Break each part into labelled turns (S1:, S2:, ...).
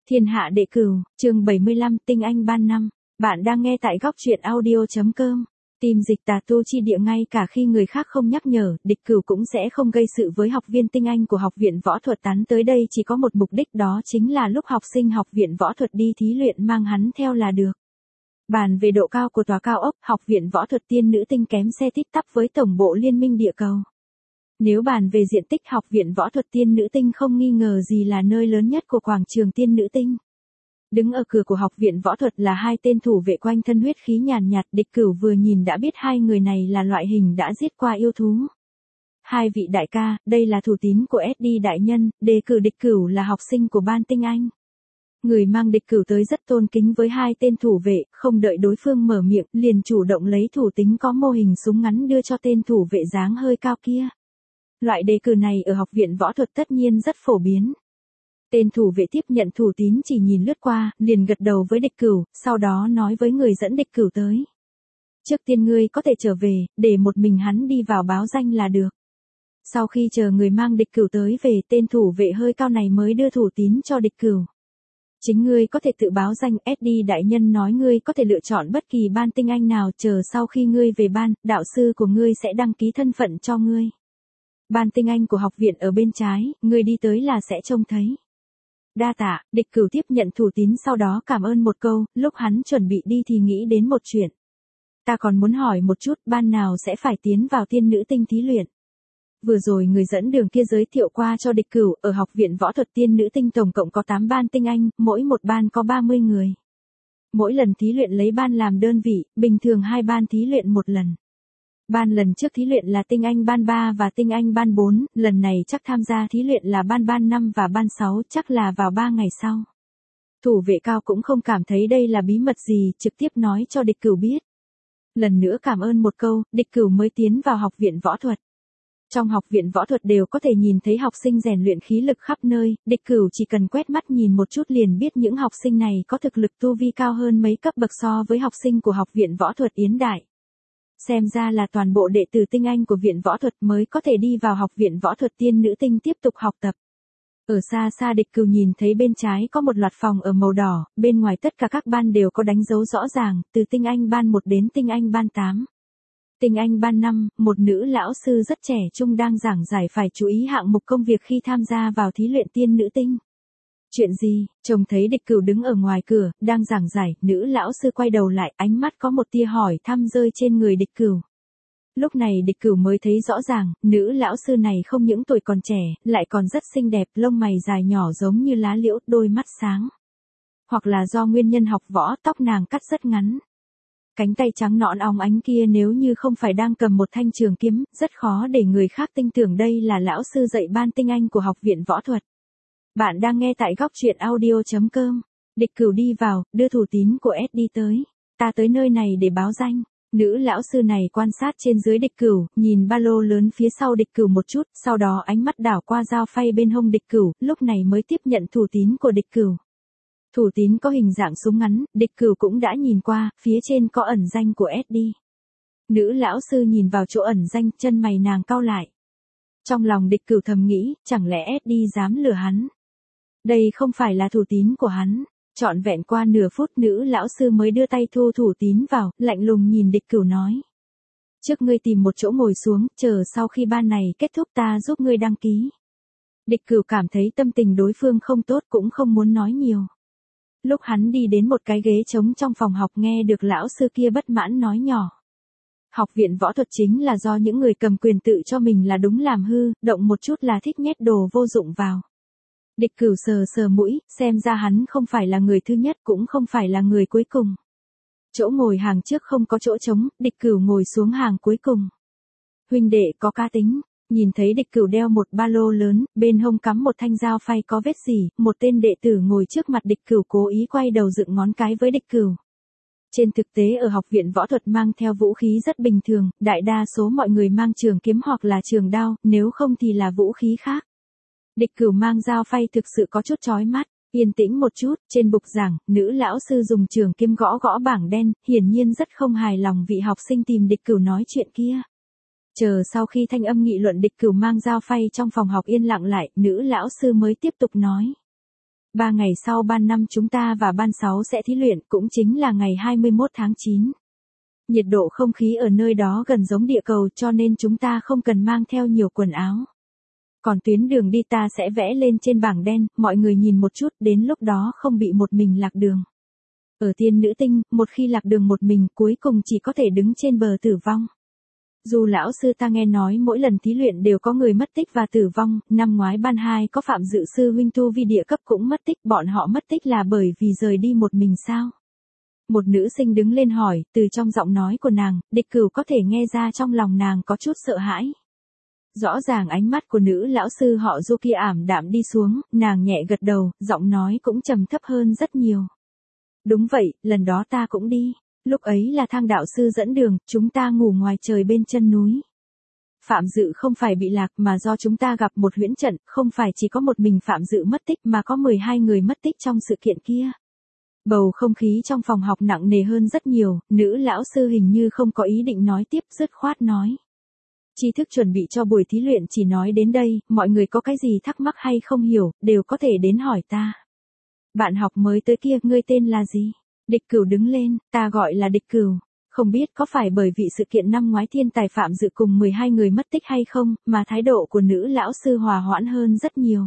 S1: Thiên hạ đệ cửu, chương 75, tinh anh ban năm. Bạn đang nghe tại góc truyện audio.com. Tìm dịch tà tu chi địa, ngay cả khi người khác không nhắc nhở, địch cửu cũng sẽ không gây sự với học viên tinh anh của học viện võ thuật. Tán tới đây chỉ có một mục đích, đó chính là lúc học sinh học viện võ thuật đi thí luyện mang hắn theo là được. Bàn về độ cao của tòa cao ốc, học viện võ thuật tiên nữ tinh kém xe tít tắp với tổng bộ liên minh địa cầu. Nếu bàn về diện tích, học viện võ thuật tiên nữ tinh không nghi ngờ gì là nơi lớn nhất của quảng trường tiên nữ tinh. Đứng ở cửa của học viện võ thuật là hai tên thủ vệ quanh thân huyết khí nhàn nhạt, địch cửu vừa nhìn đã biết hai người này là loại hình đã giết qua yêu thú. Hai vị đại ca, đây là thủ tín của SD đại nhân, đề cử địch cửu là học sinh của ban tinh anh. Người mang địch cửu tới rất tôn kính với hai tên thủ vệ, không đợi đối phương mở miệng, liền chủ động lấy thủ tín có mô hình súng ngắn đưa cho tên thủ vệ dáng hơi cao kia. Loại đề cử này ở học viện võ thuật tất nhiên rất phổ biến. Tên thủ vệ tiếp nhận thủ tín, chỉ nhìn lướt qua, liền gật đầu với địch cửu, sau đó nói với người dẫn địch cửu tới. Trước tiên ngươi có thể trở về, để một mình hắn đi vào báo danh là được. Sau khi chờ người mang địch cửu tới về, tên thủ vệ hơi cao này mới đưa thủ tín cho địch cửu. Chính ngươi có thể tự báo danh, SD đại nhân nói ngươi có thể lựa chọn bất kỳ ban tinh anh nào, chờ sau khi ngươi về ban, đạo sư của ngươi sẽ đăng ký thân phận cho ngươi. Ban tinh anh của học viện ở bên trái, ngươi đi tới là sẽ trông thấy. Đa tạ, địch cửu tiếp nhận thủ tín, sau đó cảm ơn một câu, lúc hắn chuẩn bị đi thì nghĩ đến một chuyện. Ta còn muốn hỏi một chút, ban nào sẽ phải tiến vào tiên nữ tinh thí luyện. Vừa rồi người dẫn đường kia giới thiệu qua cho địch cửu, ở học viện võ thuật tiên nữ tinh tổng cộng có 8 ban tinh anh, mỗi một ban có 30 người. Mỗi lần thí luyện lấy ban làm đơn vị, bình thường 2 ban thí luyện một lần. Ban lần trước thí luyện là tinh anh ban 3 và tinh anh ban 4, lần này chắc tham gia thí luyện là ban 5 và ban 6, chắc là vào 3 ngày sau. Thủ vệ cao cũng không cảm thấy đây là bí mật gì, trực tiếp nói cho địch cửu biết. Lần nữa cảm ơn một câu, địch cửu mới tiến vào học viện võ thuật. Trong học viện võ thuật đều có thể nhìn thấy học sinh rèn luyện khí lực khắp nơi, địch cửu chỉ cần quét mắt nhìn một chút liền biết những học sinh này có thực lực tu vi cao hơn mấy cấp bậc so với học sinh của học viện võ thuật Yến Đại. Xem ra là toàn bộ đệ tử tinh anh của viện võ thuật mới có thể đi vào học viện võ thuật tiên nữ tinh tiếp tục học tập. Ở xa xa địch cửu nhìn thấy bên trái có một loạt phòng ở màu đỏ, bên ngoài tất cả các ban đều có đánh dấu rõ ràng, từ tinh anh ban 1 đến tinh anh ban 8. Tinh anh ban 5, một nữ lão sư rất trẻ trung đang giảng giải phải chú ý hạng mục công việc khi tham gia vào thí luyện tiên nữ tinh. Chuyện gì? Trông thấy địch cửu đứng ở ngoài cửa, đang giảng giải, nữ lão sư quay đầu lại, ánh mắt có một tia hỏi thăm rơi trên người địch cửu. Lúc này địch cửu mới thấy rõ ràng, nữ lão sư này không những tuổi còn trẻ, lại còn rất xinh đẹp, lông mày dài nhỏ giống như lá liễu, đôi mắt sáng. Hoặc là do nguyên nhân học võ, tóc nàng cắt rất ngắn. Cánh tay trắng nõn óng ánh kia nếu như không phải đang cầm một thanh trường kiếm, rất khó để người khác tin tưởng đây là lão sư dạy ban tinh anh của học viện võ thuật. Bạn đang nghe tại góc truyện audio.com. Địch cửu đi vào, đưa thủ tín của SD tới. Ta tới nơi này để báo danh. Nữ lão sư này quan sát trên dưới địch cửu, nhìn ba lô lớn phía sau địch cửu một chút, sau đó ánh mắt đảo qua dao phay bên hông địch cửu, lúc này mới tiếp nhận thủ tín của địch cửu. Thủ tín có hình dạng súng ngắn, địch cửu cũng đã nhìn qua, phía trên có ẩn danh của SD. Nữ lão sư nhìn vào chỗ ẩn danh, chân mày nàng cau lại. Trong lòng địch cửu thầm nghĩ, chẳng lẽ SD dám lừa hắn. Đây không phải là thủ tín của hắn. Trọn vẹn qua nửa phút nữ lão sư mới đưa tay thu thủ tín vào, lạnh lùng nhìn địch cửu nói. Trước ngươi tìm một chỗ ngồi xuống, chờ sau khi ban này kết thúc ta giúp ngươi đăng ký. Địch cửu cảm thấy tâm tình đối phương không tốt cũng không muốn nói nhiều. Lúc hắn đi đến một cái ghế trống trong phòng học nghe được lão sư kia bất mãn nói nhỏ. Học viện võ thuật chính là do những người cầm quyền tự cho mình là đúng làm hư, động một chút là thích nhét đồ vô dụng vào. Địch cửu sờ sờ mũi, xem ra hắn không phải là người thứ nhất cũng không phải là người cuối cùng. Chỗ ngồi hàng trước không có chỗ trống, địch cửu ngồi xuống hàng cuối cùng. Huynh đệ có cá tính, nhìn thấy địch cửu đeo một ba lô lớn, bên hông cắm một thanh dao phay có vết gì, một tên đệ tử ngồi trước mặt địch cửu cố ý quay đầu dựng ngón cái với địch cửu. Trên thực tế ở học viện võ thuật mang theo vũ khí rất bình thường, đại đa số mọi người mang trường kiếm hoặc là trường đao, nếu không thì là vũ khí khác. Địch cửu mang dao phay thực sự có chút chói mắt, yên tĩnh một chút, trên bục giảng, nữ lão sư dùng trường kiếm gõ gõ bảng đen, hiển nhiên rất không hài lòng vị học sinh tìm địch cửu nói chuyện kia. Chờ sau khi thanh âm nghị luận địch cửu mang dao phay trong phòng học yên lặng lại, nữ lão sư mới tiếp tục nói. 3 ngày sau ban 5 chúng ta và ban 6 sẽ thí luyện, cũng chính là ngày 21 tháng 9. Nhiệt độ không khí ở nơi đó gần giống địa cầu cho nên chúng ta không cần mang theo nhiều quần áo. Còn tuyến đường đi ta sẽ vẽ lên trên bảng đen, mọi người nhìn một chút, đến lúc đó không bị một mình lạc đường. Ở tiên nữ tinh, một khi lạc đường một mình cuối cùng chỉ có thể đứng trên bờ tử vong. Dù lão sư ta nghe nói mỗi lần thí luyện đều có người mất tích và tử vong, năm ngoái ban 2 có Phạm Dự sư huynh tu vi địa cấp cũng mất tích, bọn họ mất tích là bởi vì rời đi một mình sao? Một nữ sinh đứng lên hỏi, từ trong giọng nói của nàng, Địch Cửu có thể nghe ra trong lòng nàng có chút sợ hãi. Rõ ràng ánh mắt của nữ lão sư họ Du kia ảm đạm đi xuống, nàng nhẹ gật đầu, giọng nói cũng trầm thấp hơn rất nhiều. Đúng vậy, lần đó ta cũng đi. Lúc ấy là Thang đạo sư dẫn đường, chúng ta ngủ ngoài trời bên chân núi. Phạm Dự không phải bị lạc mà do chúng ta gặp một huyễn trận, không phải chỉ có một mình Phạm Dự mất tích mà có 12 người mất tích trong sự kiện kia. Bầu không khí trong phòng học nặng nề hơn rất nhiều, nữ lão sư hình như không có ý định nói tiếp, dứt khoát nói. Tri thức chuẩn bị cho buổi thí luyện chỉ nói đến đây, mọi người có cái gì thắc mắc hay không hiểu, đều có thể đến hỏi ta. Bạn học mới tới kia, ngươi tên là gì? Địch Cửu đứng lên, ta gọi là Địch Cửu. Không biết có phải bởi vì sự kiện năm ngoái thiên tài Phạm Dự cùng 12 người mất tích hay không, mà thái độ của nữ lão sư hòa hoãn hơn rất nhiều.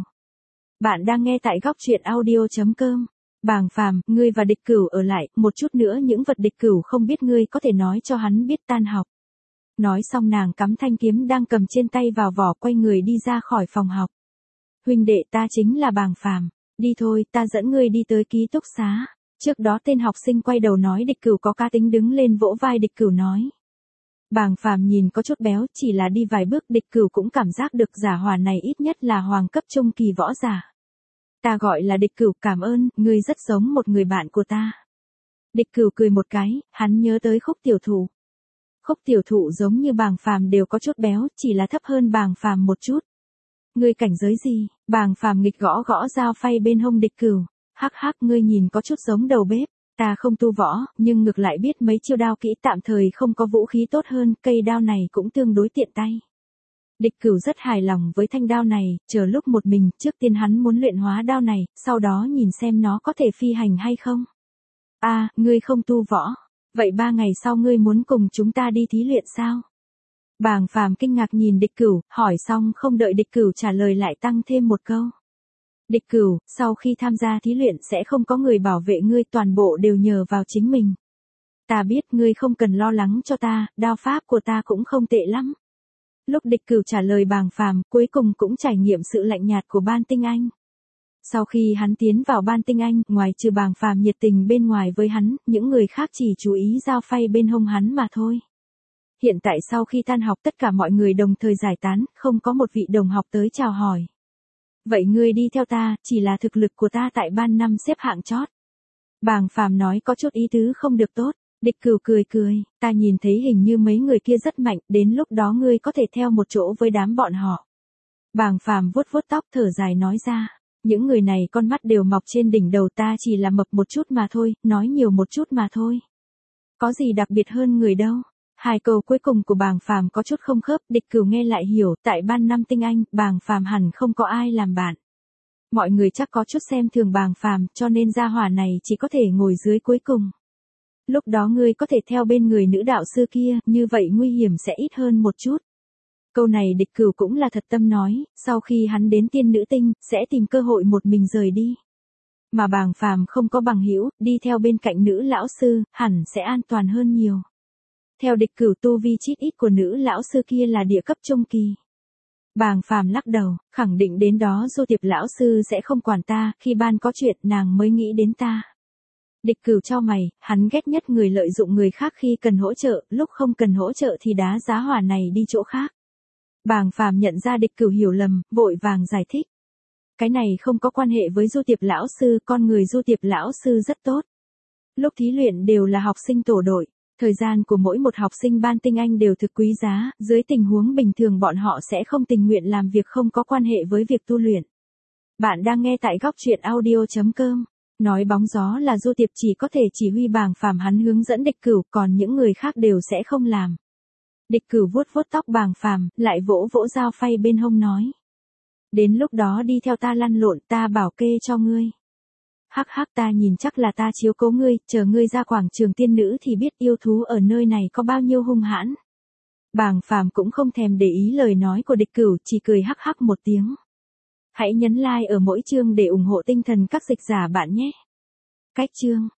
S1: Bạn đang nghe tại góc truyện audio.com. Bàng Phàm, ngươi và Địch Cửu ở lại, một chút nữa những vật Địch Cửu không biết ngươi có thể nói cho hắn biết tan học. Nói xong nàng cắm thanh kiếm đang cầm trên tay vào vỏ, quay người đi ra khỏi phòng học. Huynh đệ, ta chính là Bàng Phàm, đi thôi, ta dẫn ngươi đi tới ký túc xá. Trước đó tên học sinh quay đầu nói Địch Cửu có cá tính, đứng lên vỗ vai Địch Cửu nói. Bàng Phàm nhìn có chút béo, chỉ là đi vài bước Địch Cửu cũng cảm giác được giả hỏa này ít nhất là hoàng cấp trung kỳ võ giả. Ta gọi là Địch Cửu, cảm ơn, ngươi rất giống một người bạn của ta. Địch Cửu cười một cái, hắn nhớ tới Khúc tiểu thụ. Khúc tiểu thụ giống như Bàng Phàm đều có chút béo, chỉ là thấp hơn Bàng Phàm một chút. Ngươi cảnh giới gì? Bàng Phàm nghịch gõ gõ dao phay bên hông Địch Cửu. Hắc hắc, ngươi nhìn có chút giống đầu bếp. Ta không tu võ, nhưng ngược lại biết mấy chiêu đao kỹ, tạm thời không có vũ khí tốt hơn, cây đao này cũng tương đối tiện tay. Địch Cửu rất hài lòng với thanh đao này, chờ lúc một mình, trước tiên hắn muốn luyện hóa đao này, sau đó nhìn xem nó có thể phi hành hay không. À, ngươi không tu võ. Vậy 3 ngày sau ngươi muốn cùng chúng ta đi thí luyện sao? Bàng Phàm kinh ngạc nhìn Địch Cửu, hỏi xong không đợi Địch Cửu trả lời lại tăng thêm một câu. Địch Cửu, sau khi tham gia thí luyện sẽ không có người bảo vệ ngươi, toàn bộ đều nhờ vào chính mình. Ta biết, ngươi không cần lo lắng cho ta, đao pháp của ta cũng không tệ lắm. Lúc Địch Cửu trả lời Bàng Phàm, cuối cùng cũng trải nghiệm sự lạnh nhạt của ban tinh anh. Sau khi hắn tiến vào ban tinh anh, ngoài trừ Bàng Phàm nhiệt tình bên ngoài với hắn, những người khác chỉ chú ý dao phay bên hông hắn mà thôi. Hiện tại sau khi tan học tất cả mọi người đồng thời giải tán, không có một vị đồng học tới chào hỏi. Vậy ngươi đi theo ta, chỉ là thực lực của ta tại ban 5 xếp hạng chót. Bàng Phàm nói có chút ý tứ không được tốt. Địch Cửu cười cười, ta nhìn thấy hình như mấy người kia rất mạnh, đến lúc đó ngươi có thể theo một chỗ với đám bọn họ. Bàng Phàm vuốt vuốt tóc thở dài nói ra, những người này con mắt đều mọc trên đỉnh đầu, ta chỉ là mập một chút mà thôi, nói nhiều một chút mà thôi. Có gì đặc biệt hơn người đâu. Hai câu cuối cùng của Bàng Phàm có chút không khớp, Địch Cửu nghe lại hiểu, tại ban 5 tinh anh, Bàng Phàm hẳn không có ai làm bạn. Mọi người chắc có chút xem thường Bàng Phàm, cho nên gia hỏa này chỉ có thể ngồi dưới cuối cùng. Lúc đó ngươi có thể theo bên người nữ đạo sư kia, như vậy nguy hiểm sẽ ít hơn một chút. Câu này Địch Cửu cũng là thật tâm nói, sau khi hắn đến tiên nữ tinh, sẽ tìm cơ hội một mình rời đi. Mà Bàng Phàm không có bằng hữu, đi theo bên cạnh nữ lão sư, hẳn sẽ an toàn hơn nhiều. Theo Địch Cửu tu vi chít ít của nữ lão sư kia là địa cấp trung kỳ. Bàng Phàm lắc đầu, khẳng định đến đó Du Tiệp lão sư sẽ không quản ta, khi ban có chuyện nàng mới nghĩ đến ta. Địch Cửu chau mày, hắn ghét nhất người lợi dụng người khác khi cần hỗ trợ, lúc không cần hỗ trợ thì đá giá hỏa này đi chỗ khác. Bàng Phàm nhận ra Địch Cửu hiểu lầm, vội vàng giải thích. Cái này không có quan hệ với Du Tiệp lão sư, con người Du Tiệp lão sư rất tốt. Lúc thí luyện đều là học sinh tổ đội, thời gian của mỗi một học sinh ban tinh anh đều thực quý giá, dưới tình huống bình thường bọn họ sẽ không tình nguyện làm việc không có quan hệ với việc tu luyện. Bạn đang nghe tại góc truyện audio.com. Nói bóng gió là Du Tiệp chỉ có thể chỉ huy Bàng Phàm, hắn hướng dẫn Địch Cửu, còn những người khác đều sẽ không làm. Địch Cửu vuốt vuốt tóc Bàng Phàm, lại vỗ vỗ dao phay bên hông nói. Đến lúc đó đi theo ta lăn lộn, ta bảo kê cho ngươi. Hắc hắc, ta nhìn chắc là ta chiếu cố ngươi, chờ ngươi ra quảng trường tiên nữ thì biết yêu thú ở nơi này có bao nhiêu hung hãn. Bàng Phàm cũng không thèm để ý lời nói của Địch Cửu, chỉ cười hắc hắc một tiếng. Hãy nhấn like ở mỗi chương để ủng hộ tinh thần các dịch giả bạn nhé. Cách chương